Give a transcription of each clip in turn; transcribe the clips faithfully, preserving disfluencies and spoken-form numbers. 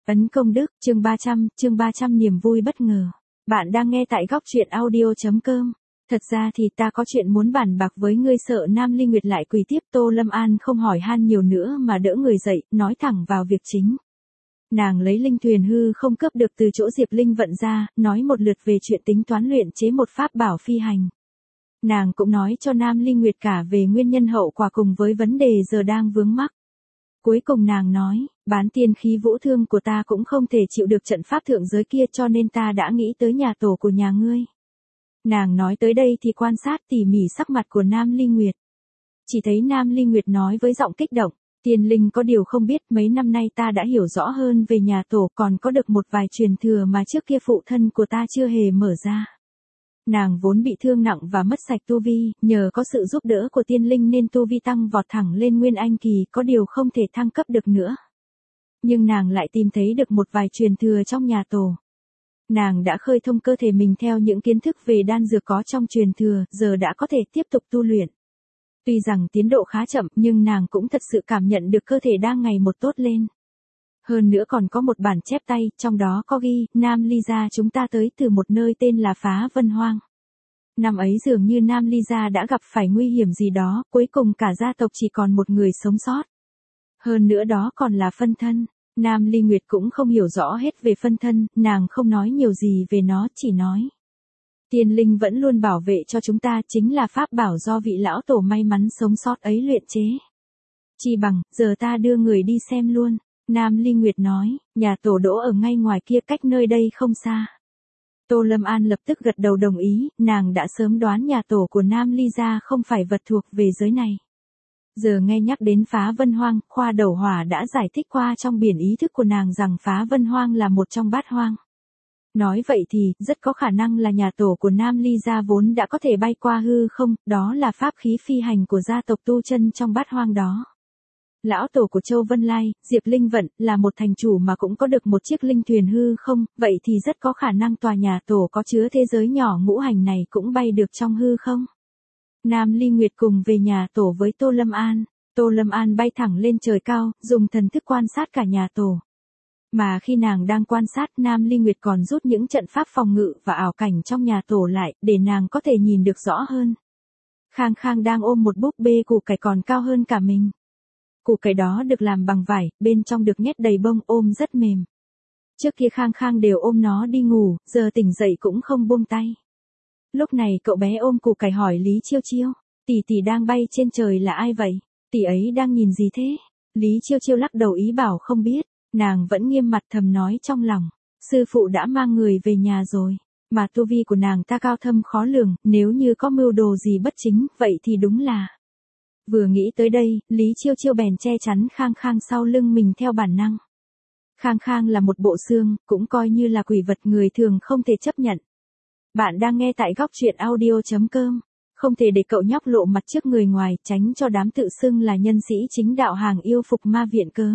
Ấn công đức, chương ba trăm, chương ba trăm niềm vui bất ngờ. Bạn đang nghe tại góc truyện audio chấm com. Thật ra thì ta có chuyện muốn bàn bạc với ngươi, sợ Nam Ly Nguyệt lại quỳ tiếp. Tô Lâm An không hỏi han nhiều nữa mà đỡ người dậy, nói thẳng vào việc chính. Nàng lấy linh thuyền hư không cướp được từ chỗ Diệp Linh vận ra, nói một lượt về chuyện tính toán luyện chế một pháp bảo phi hành. Nàng cũng nói cho Nam Ly Nguyệt cả về nguyên nhân hậu quả cùng với vấn đề giờ đang vướng mắc. Cuối cùng nàng nói, bán tiên khí vũ thương của ta cũng không thể chịu được trận pháp thượng giới kia, cho nên ta đã nghĩ tới nhà tổ của nhà ngươi. Nàng nói tới đây thì quan sát tỉ mỉ sắc mặt của Nam Ly Nguyệt. Chỉ thấy Nam Ly Nguyệt nói với giọng kích động, tiên linh có điều không biết, mấy năm nay ta đã hiểu rõ hơn về nhà tổ, còn có được một vài truyền thừa mà trước kia phụ thân của ta chưa hề mở ra. Nàng vốn bị thương nặng và mất sạch tu vi, nhờ có sự giúp đỡ của tiên linh nên tu vi tăng vọt thẳng lên nguyên anh kỳ, có điều không thể thăng cấp được nữa. Nhưng nàng lại tìm thấy được một vài truyền thừa trong nhà tổ. Nàng đã khơi thông cơ thể mình theo những kiến thức về đan dược có trong truyền thừa, giờ đã có thể tiếp tục tu luyện. Tuy rằng tiến độ khá chậm nhưng nàng cũng thật sự cảm nhận được cơ thể đang ngày một tốt lên. Hơn nữa còn có một bản chép tay, trong đó có ghi, Nam Ly gia chúng ta tới từ một nơi tên là Phá Vân Hoang. Năm ấy dường như Nam Ly gia đã gặp phải nguy hiểm gì đó, cuối cùng cả gia tộc chỉ còn một người sống sót. Hơn nữa đó còn là phân thân. Nam Ly Nguyệt cũng không hiểu rõ hết về phân thân, nàng không nói nhiều gì về nó, chỉ nói. Tiên linh vẫn luôn bảo vệ cho chúng ta, chính là pháp bảo do vị lão tổ may mắn sống sót ấy luyện chế. Chi bằng, giờ ta đưa người đi xem luôn. Nam Ly Nguyệt nói, nhà tổ đỗ ở ngay ngoài kia, cách nơi đây không xa. Tô Lâm An lập tức gật đầu đồng ý, nàng đã sớm đoán nhà tổ của Nam Ly gia không phải vật thuộc về giới này. Giờ nghe nhắc đến Phá Vân Hoang, Khoa Đầu Hỏa đã giải thích qua trong biển ý thức của nàng rằng Phá Vân Hoang là một trong bát hoang. Nói vậy thì, rất có khả năng là nhà tổ của Nam Ly gia vốn đã có thể bay qua hư không, đó là pháp khí phi hành của gia tộc tu chân trong bát hoang đó. Lão tổ của Châu Vân Lai, Diệp Linh Vận, là một thành chủ mà cũng có được một chiếc linh thuyền hư không, vậy thì rất có khả năng tòa nhà tổ có chứa thế giới nhỏ ngũ hành này cũng bay được trong hư không. Nam Ly Nguyệt cùng về nhà tổ với Tô Lâm An. Tô Lâm An bay thẳng lên trời cao, dùng thần thức quan sát cả nhà tổ. Mà khi nàng đang quan sát, Nam Ly Nguyệt còn rút những trận pháp phòng ngự và ảo cảnh trong nhà tổ lại, để nàng có thể nhìn được rõ hơn. Khang Khang đang ôm một búp bê củ cải còn cao hơn cả mình. Củ cải đó được làm bằng vải, bên trong được nhét đầy bông, ôm rất mềm. Trước kia Khang Khang đều ôm nó đi ngủ, giờ tỉnh dậy cũng không buông tay. Lúc này cậu bé ôm củ cải hỏi Lý Chiêu Chiêu, tỷ tỷ đang bay trên trời là ai vậy? Tỷ ấy đang nhìn gì thế? Lý Chiêu Chiêu lắc đầu ý bảo không biết, nàng vẫn nghiêm mặt thầm nói trong lòng, sư phụ đã mang người về nhà rồi, mà tu vi của nàng ta cao thâm khó lường, nếu như có mưu đồ gì bất chính, vậy thì đúng là... Vừa nghĩ tới đây, Lý Chiêu Chiêu bèn che chắn Khang Khang sau lưng mình theo bản năng. Khang Khang là một bộ xương, cũng coi như là quỷ vật người thường không thể chấp nhận. Bạn đang nghe tại góc truyện audio chấm com. Không thể để cậu nhóc lộ mặt trước người ngoài, tránh cho đám tự xưng là nhân sĩ chính đạo hàng yêu phục ma viện cớ.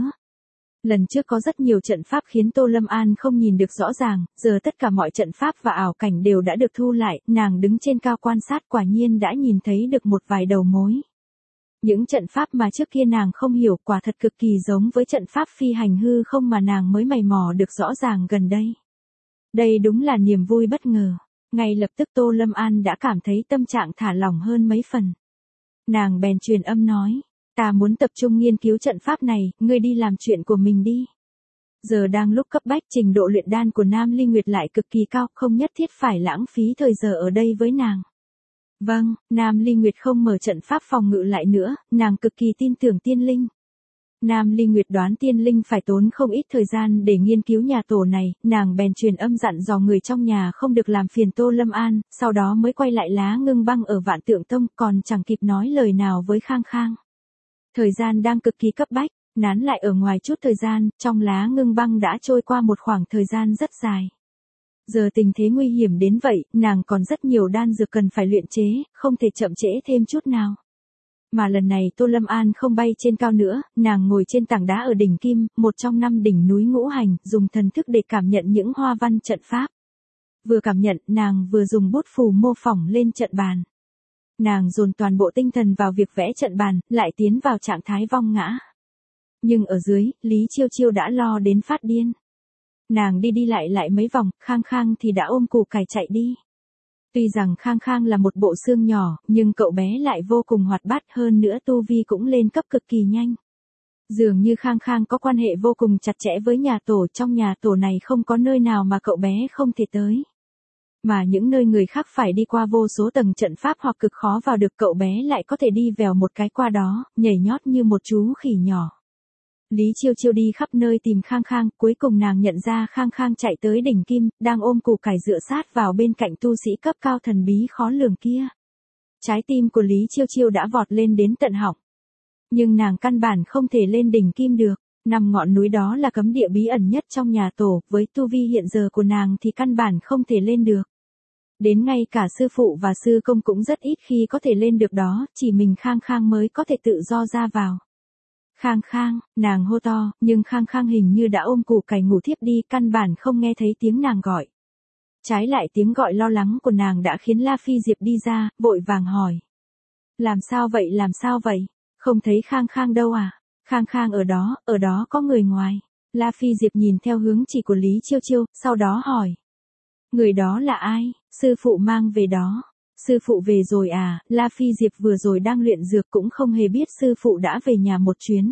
Lần trước có rất nhiều trận pháp khiến Tô Lâm An không nhìn được rõ ràng, giờ tất cả mọi trận pháp và ảo cảnh đều đã được thu lại, nàng đứng trên cao quan sát quả nhiên đã nhìn thấy được một vài đầu mối. Những trận pháp mà trước kia nàng không hiểu quả thật cực kỳ giống với trận pháp phi hành hư không mà nàng mới mày mò được rõ ràng gần đây. Đây đúng là niềm vui bất ngờ. Ngay lập tức Tô Lâm An đã cảm thấy tâm trạng thả lỏng hơn mấy phần. Nàng bèn truyền âm nói, ta muốn tập trung nghiên cứu trận pháp này, ngươi đi làm chuyện của mình đi. Giờ đang lúc cấp bách, trình độ luyện đan của Nam Ly Nguyệt lại cực kỳ cao, không nhất thiết phải lãng phí thời giờ ở đây với nàng. Vâng, Nam Ly Nguyệt không mở trận pháp phòng ngự lại nữa, nàng cực kỳ tin tưởng tiên linh. Nam Ly Nguyệt đoán tiên linh phải tốn không ít thời gian để nghiên cứu nhà tổ này, nàng bèn truyền âm dặn dò người trong nhà không được làm phiền Tô Lâm An, sau đó mới quay lại Lá Ngưng Băng ở Vạn Tượng Tông, còn chẳng kịp nói lời nào với Khang Khang. Thời gian đang cực kỳ cấp bách, nán lại ở ngoài chút thời gian, trong Lá Ngưng Băng đã trôi qua một khoảng thời gian rất dài. Giờ tình thế nguy hiểm đến vậy, nàng còn rất nhiều đan dược cần phải luyện chế, không thể chậm trễ thêm chút nào. Mà lần này Tô Lâm An không bay trên cao nữa, nàng ngồi trên tảng đá ở đỉnh Kim, một trong năm đỉnh núi ngũ hành, dùng thần thức để cảm nhận những hoa văn trận pháp. Vừa cảm nhận, nàng vừa dùng bút phù mô phỏng lên trận bàn. Nàng dồn toàn bộ tinh thần vào việc vẽ trận bàn, lại tiến vào trạng thái vong ngã. Nhưng ở dưới, Lý Chiêu Chiêu đã lo đến phát điên. Nàng đi đi lại lại mấy vòng, Khang Khang thì đã ôm củ cải chạy đi. Tuy rằng Khang Khang là một bộ xương nhỏ, nhưng cậu bé lại vô cùng hoạt bát, hơn nữa tu vi cũng lên cấp cực kỳ nhanh. Dường như Khang Khang có quan hệ vô cùng chặt chẽ với nhà tổ, trong nhà tổ này không có nơi nào mà cậu bé không thể tới. Mà những nơi người khác phải đi qua vô số tầng trận pháp hoặc cực khó vào được, cậu bé lại có thể đi vèo một cái qua đó, nhảy nhót như một chú khỉ nhỏ. Lý Chiêu Chiêu đi khắp nơi tìm Khang Khang, cuối cùng nàng nhận ra Khang Khang chạy tới đỉnh kim, đang ôm củ cải dựa sát vào bên cạnh tu sĩ cấp cao thần bí khó lường kia. Trái tim của Lý Chiêu Chiêu đã vọt lên đến tận họng. Nhưng nàng căn bản không thể lên đỉnh kim được, nằm ngọn núi đó là cấm địa bí ẩn nhất trong nhà tổ, với tu vi hiện giờ của nàng thì căn bản không thể lên được. Đến ngay cả sư phụ và sư công cũng rất ít khi có thể lên được đó, chỉ mình Khang Khang mới có thể tự do ra vào. Khang Khang, nàng hô to, nhưng Khang Khang hình như đã ôm củ cải ngủ thiếp đi, căn bản không nghe thấy tiếng nàng gọi. Trái lại tiếng gọi lo lắng của nàng đã khiến La Phi Diệp đi ra, vội vàng hỏi. Làm sao vậy, làm sao vậy? Không thấy Khang Khang đâu à? Khang Khang ở đó, ở đó có người ngoài. La Phi Diệp nhìn theo hướng chỉ của Lý Chiêu Chiêu, sau đó hỏi. Người đó là ai? Sư phụ mang về đó. Sư phụ về rồi à? La Phi Diệp vừa rồi đang luyện dược cũng không hề biết sư phụ đã về nhà một chuyến.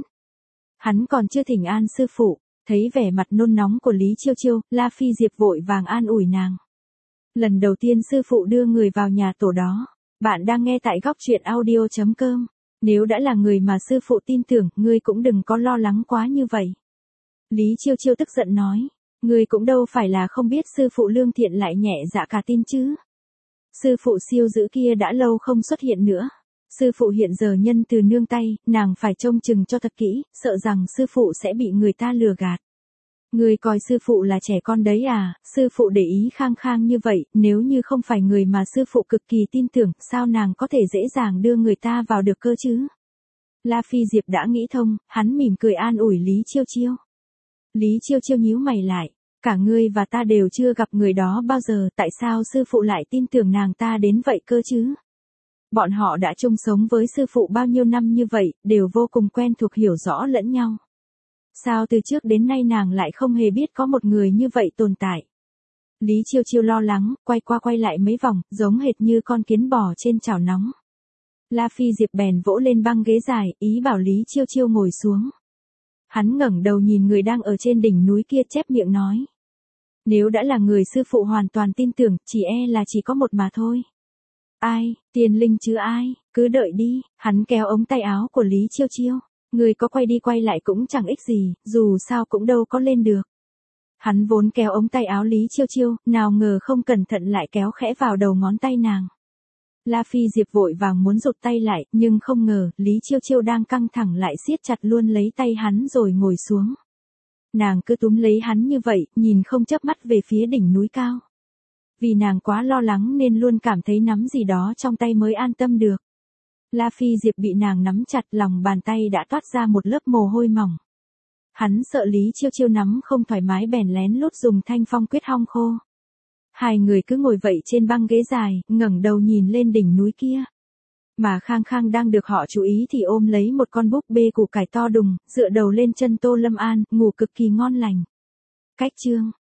Hắn còn chưa thỉnh an sư phụ. Thấy vẻ mặt nôn nóng của Lý Chiêu Chiêu, La Phi Diệp vội vàng an ủi nàng. Lần đầu tiên sư phụ đưa người vào nhà tổ đó. Bạn đang nghe tại góc truyện audio chấm com. Nếu đã là người mà sư phụ tin tưởng, ngươi cũng đừng có lo lắng quá như vậy. Lý Chiêu Chiêu tức giận nói. Ngươi cũng đâu phải là không biết sư phụ lương thiện lại nhẹ dạ cả tin chứ. Sư phụ siêu dữ kia đã lâu không xuất hiện nữa. Sư phụ hiện giờ nhân từ nương tay, nàng phải trông chừng cho thật kỹ, sợ rằng sư phụ sẽ bị người ta lừa gạt. Ngươi coi sư phụ là trẻ con đấy à? Sư phụ để ý Khang Khang như vậy, nếu như không phải người mà sư phụ cực kỳ tin tưởng, sao nàng có thể dễ dàng đưa người ta vào được cơ chứ? La Phi Diệp đã nghĩ thông, hắn mỉm cười an ủi Lý Chiêu Chiêu. Lý Chiêu Chiêu nhíu mày lại, cả ngươi và ta đều chưa gặp người đó bao giờ, tại sao sư phụ lại tin tưởng nàng ta đến vậy cơ chứ? Bọn họ đã chung sống với sư phụ bao nhiêu năm như vậy, đều vô cùng quen thuộc hiểu rõ lẫn nhau. Sao từ trước đến nay nàng lại không hề biết có một người như vậy tồn tại? Lý Chiêu Chiêu lo lắng, quay qua quay lại mấy vòng, giống hệt như con kiến bò trên chảo nóng. La Phi Diệp bèn vỗ lên băng ghế dài, ý bảo Lý Chiêu Chiêu ngồi xuống. Hắn ngẩng đầu nhìn người đang ở trên đỉnh núi kia, chép miệng nói. Nếu đã là người sư phụ hoàn toàn tin tưởng, chỉ e là chỉ có một mà thôi. Ai, Tiên Linh chứ ai, cứ đợi đi. Hắn kéo ống tay áo của Lý Chiêu Chiêu. Người có quay đi quay lại cũng chẳng ích gì, dù sao cũng đâu có lên được. Hắn vốn kéo ống tay áo Lý Chiêu Chiêu, nào ngờ không cẩn thận lại kéo khẽ vào đầu ngón tay nàng. La Phi Diệp vội vàng muốn rụt tay lại, nhưng không ngờ, Lý Chiêu Chiêu đang căng thẳng lại siết chặt luôn lấy tay hắn rồi ngồi xuống. Nàng cứ túm lấy hắn như vậy, nhìn không chớp mắt về phía đỉnh núi cao. Vì nàng quá lo lắng nên luôn cảm thấy nắm gì đó trong tay mới an tâm được. La Phi Diệp bị nàng nắm chặt, lòng bàn tay đã toát ra một lớp mồ hôi mỏng. Hắn sợ Lý Chiêu Chiêu nắm không thoải mái bèn lén lút dùng thanh phong quyết hong khô. Hai người cứ ngồi vậy trên băng ghế dài, ngẩng đầu nhìn lên đỉnh núi kia. Mà Khang Khang đang được họ chú ý thì ôm lấy một con búp bê củ cải to đùng, dựa đầu lên chân Tô Lâm An, ngủ cực kỳ ngon lành. Cách chương